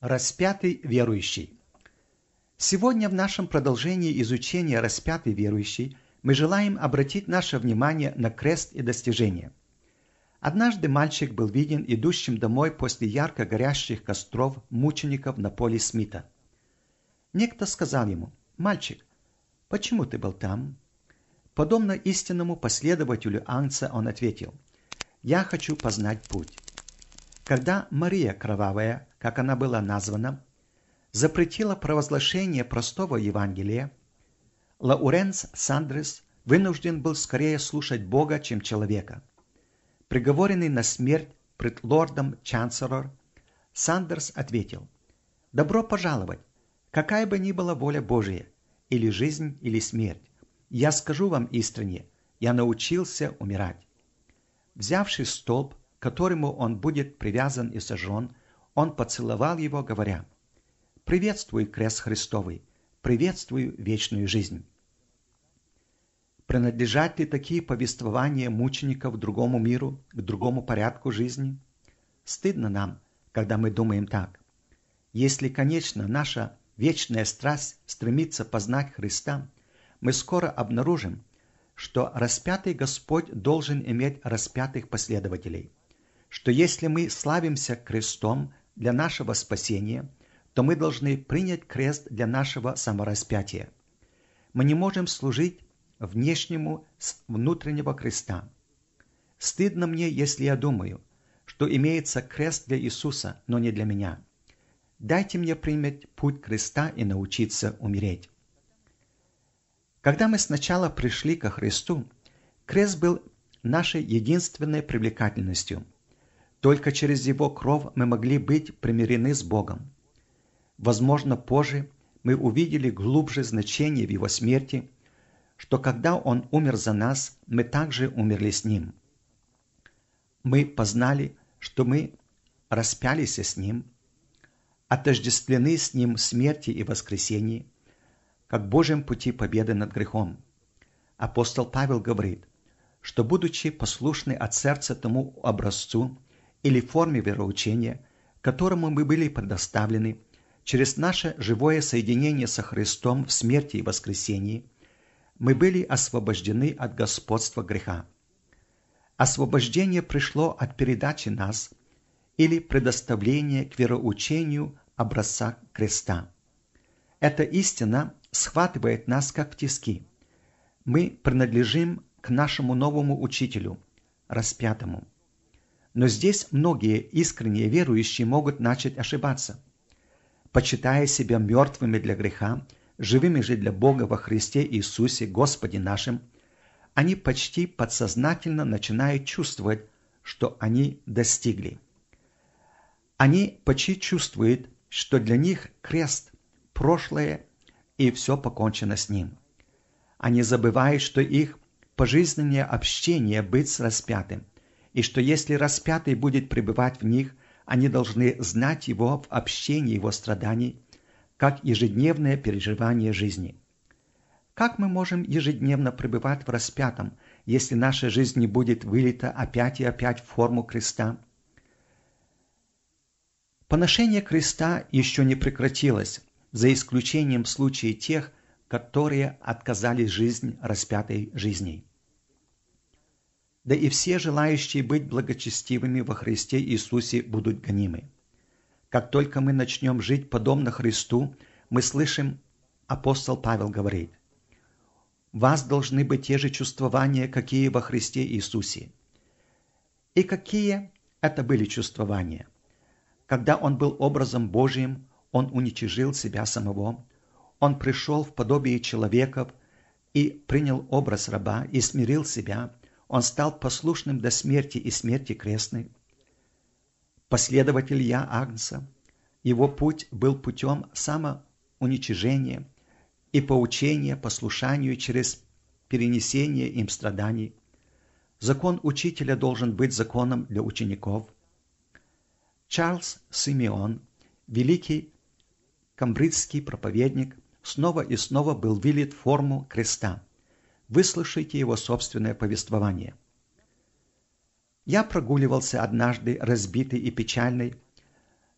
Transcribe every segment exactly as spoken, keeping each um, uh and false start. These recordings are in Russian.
Распятый верующий. Сегодня в нашем продолжении изучения распятый верующий мы желаем обратить наше внимание на крест и достижения. Однажды мальчик был виден идущим домой после ярко горящих костров мучеников на поле Смита. Некто сказал ему: «Мальчик, почему ты был там?» Подобно истинному последователю Агнца он ответил: «Я хочу познать путь». Когда Мария Кровавая, как она была названа, запретила провозглашение простого Евангелия, Лауренс Сандрес вынужден был скорее слушать Бога, чем человека. Приговоренный на смерть пред лордом-чанселлор, Сандерс ответил: «Добро пожаловать, какая бы ни была воля Божия, или жизнь, или смерть. Я скажу вам искренне, я научился умирать». Взявший столб, к которому он будет привязан и сожжен, он поцеловал его, говоря: «Приветствую крест Христовый, приветствую вечную жизнь». Принадлежат ли такие повествования мучеников другому миру, к другому порядку жизни? Стыдно нам, когда мы думаем так. Если, конечно, наша вечная страсть стремится познать Христа, мы скоро обнаружим, что распятый Господь должен иметь распятых последователей, что если мы славимся крестом для нашего спасения, то мы должны принять крест для нашего самораспятия. Мы не можем служить внешнему с внутреннего креста. Стыдно мне, если я думаю, что имеется крест для Иисуса, но не для меня. Дайте мне принять путь креста и научиться умереть. Когда мы сначала пришли ко Христу, крест был нашей единственной привлекательностью. Только через его кровь мы могли быть примирены с Богом. Возможно, позже мы увидели глубже значение в его смерти, что когда он умер за нас, мы также умерли с ним. Мы познали, что мы распялись с ним, отождествлены с ним в смерти и воскресении, как Божьем пути победы над грехом. Апостол Павел говорит, что, будучи послушны от сердца тому образцу или форме вероучения, которому мы были предоставлены, через наше живое соединение со Христом в смерти и воскресении, мы были освобождены от господства греха. Освобождение пришло от передачи нас или предоставления к вероучению образца креста. Эта истина схватывает нас, как в тиски. Мы принадлежим к нашему новому учителю, распятому. Но здесь многие искренние верующие могут начать ошибаться. Почитая себя мертвыми для греха, живыми же для Бога во Христе Иисусе, Господе нашим, они почти подсознательно начинают чувствовать, что они достигли. Они почти чувствуют, что для них крест – прошлое, и все покончено с ним. Они забывают, что их пожизненное общение быть с распятым, и что если распятый будет пребывать в них, они должны знать его в общении его страданий, как ежедневное переживание жизни. Как мы можем ежедневно пребывать в распятом, если наша жизнь не будет вылита опять и опять в форму креста? Поношение креста еще не прекратилось, за исключением случаев тех, которые отказались жизнь распятой жизней. Да и все желающие быть благочестивыми во Христе Иисусе будут гонимы. Как только мы начнем жить подобно Христу, мы слышим, апостол Павел говорит: «У вас должны быть те же чувствования, какие во Христе Иисусе». И какие это были чувствования? Когда Он был образом Божиим, Он уничижил себя самого, Он пришел в подобие человеков и принял образ раба и смирил себя, Он стал послушным до смерти и смерти крестной. Последователь Я Агнца, его путь был путем самоуничижения и поучения послушанию через перенесение им страданий. Закон учителя должен быть законом для учеников. Чарльз Симеон, великий камбриджский проповедник, снова и снова был вылит в форму креста. Выслушайте его собственное повествование. Я прогуливался однажды разбитый и печальный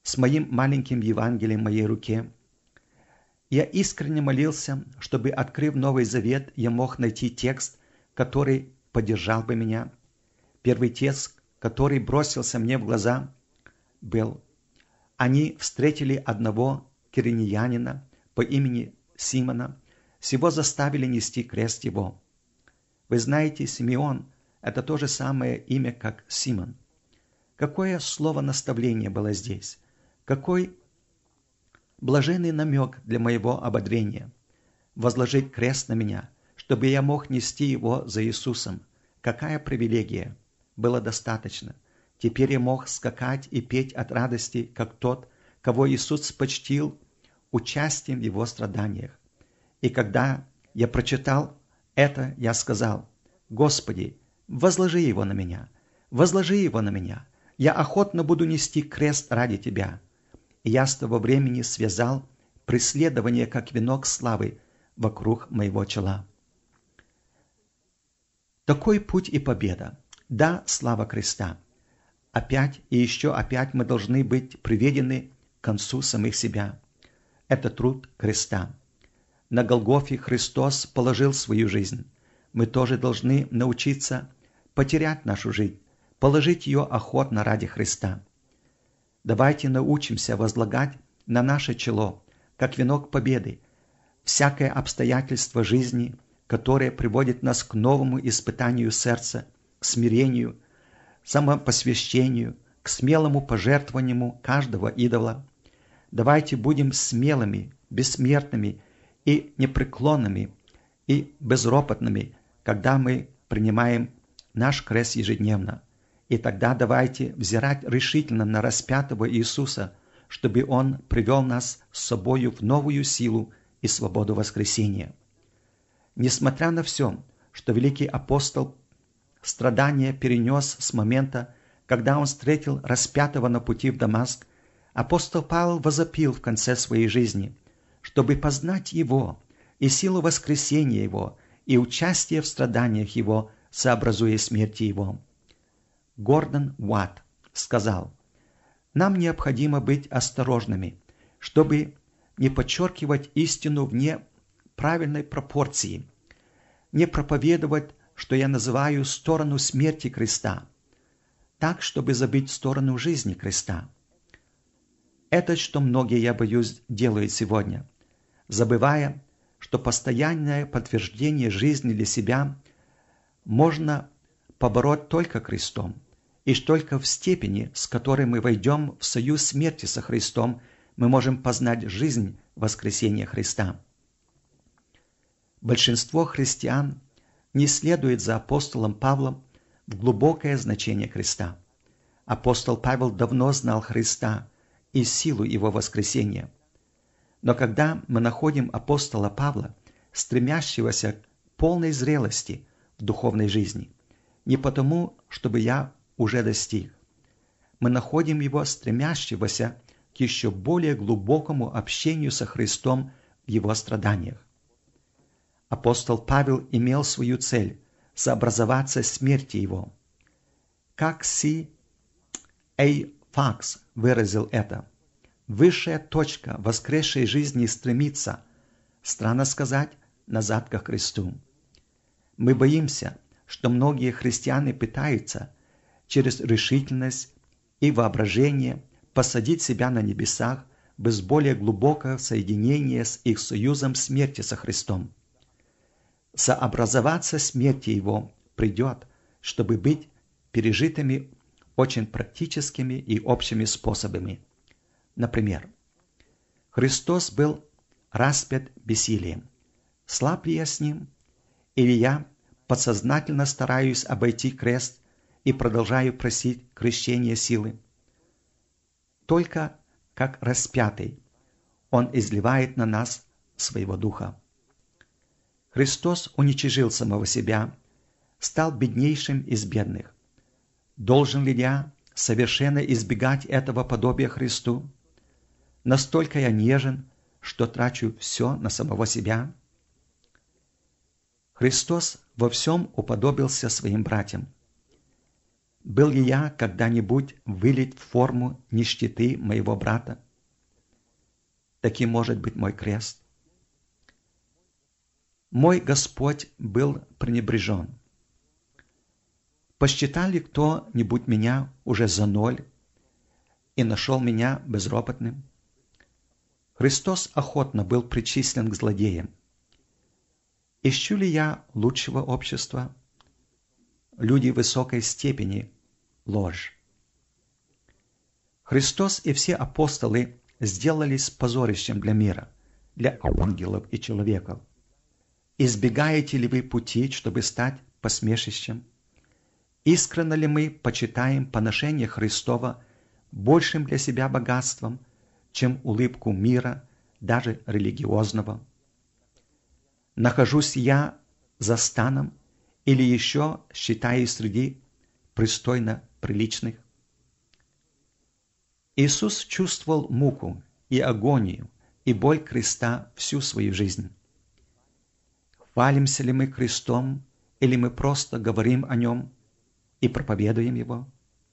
с моим маленьким Евангелием в моей руке. Я искренне молился, чтобы, открыв Новый Завет, я мог найти текст, который поддержал бы меня. Первый текст, который бросился мне в глаза, был: «Они встретили одного киринеянина по имени Симона, сего заставили нести крест его». Вы знаете, Симеон – это то же самое имя, как Симон. Какое слово наставления было здесь? Какой блаженный намек для моего ободрения. Возложить крест на меня, чтобы я мог нести его за Иисусом. Какая привилегия! Было достаточно. Теперь я мог скакать и петь от радости, как тот, кого Иисус почтил участием в его страданиях. И когда я прочитал это, я сказал: «Господи, возложи его на меня, возложи его на меня. Я охотно буду нести крест ради Тебя». И я с того времени связал преследование как венок славы вокруг моего чела. Такой путь и победа. Да, слава креста. Опять и еще опять мы должны быть приведены к концу самих себя. Это труд креста. На Голгофе Христос положил свою жизнь. Мы тоже должны научиться потерять нашу жизнь, положить ее охотно ради Христа. Давайте научимся возлагать на наше чело, как венок победы, всякое обстоятельство жизни, которое приводит нас к новому испытанию сердца, к смирению, самопосвящению, к смелому пожертвованию каждого идола. Давайте будем смелыми, бессмертными и непреклонными и безропотными, когда мы принимаем наш крест ежедневно. И тогда давайте взирать решительно на распятого Иисуса, чтобы Он привел нас с собою в новую силу и свободу воскресения. Несмотря на все, что великий апостол страдания перенес с момента, когда он встретил распятого на пути в Дамаск, апостол Павел возопил в конце своей жизни, чтобы познать Его и силу воскресения Его и участие в страданиях Его, сообразуя смерти Его. Гордон Уатт сказал: «Нам необходимо быть осторожными, чтобы не подчеркивать истину вне правильной пропорции, не проповедовать, что я называю сторону смерти креста, так, чтобы забыть сторону жизни креста. Это, что многие, я боюсь, делают сегодня, забывая, что постоянное подтверждение жизни для себя можно побороть только крестом, и что только в степени, с которой мы войдем в союз смерти со Христом, мы можем познать жизнь воскресения Христа. Большинство христиан не следует за апостолом Павлом в глубокое значение креста. Апостол Павел давно знал Христа и силу Его воскресения. Но когда мы находим апостола Павла, стремящегося к полной зрелости в духовной жизни, не потому, чтобы я уже достиг, мы находим его стремящегося к еще более глубокому общению со Христом в Его страданиях. Апостол Павел имел свою цель – сообразоваться смерти Его. Как Си Эй Факс выразил это: «Высшая точка воскресшей жизни стремится, странно сказать, назад ко Христу». Мы боимся, что многие христиане пытаются через решительность и воображение посадить себя на небесах без более глубокого соединения с их союзом смерти со Христом. Сообразоваться смерти Его придет, чтобы быть пережитыми очень практическими и общими способами. Например, Христос был распят бессилием. Слаб ли я с Ним? Или я подсознательно стараюсь обойти крест и продолжаю просить крещения силы? Только как распятый Он изливает на нас своего Духа. Христос уничижил самого себя, стал беднейшим из бедных. Должен ли я совершенно избегать этого подобия Христу? Настолько я нежен, что трачу все на самого себя? Христос во всем уподобился своим братьям. Был ли я когда-нибудь вылит в форму нищеты моего брата? Таким может быть мой крест. Мой Господь был пренебрежен. Посчитал ли кто-нибудь меня уже за ноль и нашел меня безропотным? Христос охотно был причислен к злодеям. Ищу ли я лучшего общества? Люди высокой степени – ложь. Христос и все апостолы сделались позорищем для мира, для ангелов и человеков. Избегаете ли вы пути, чтобы стать посмешищем? Искренно ли мы почитаем поношение Христова большим для себя богатством, чем улыбку мира, даже религиозного? Нахожусь я за станом или еще считаюсь среди пристойно приличных? Иисус чувствовал муку и агонию и боль креста всю свою жизнь. Хвалимся ли мы крестом, или мы просто говорим о нем и проповедуем его?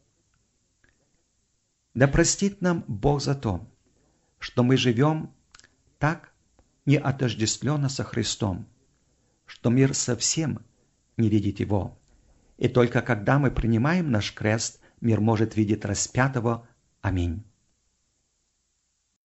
Да простит нам Бог за то, что мы живем так неотождествленно со Христом, что мир совсем не видит его, и только когда мы принимаем наш крест, мир может видеть распятого. Аминь.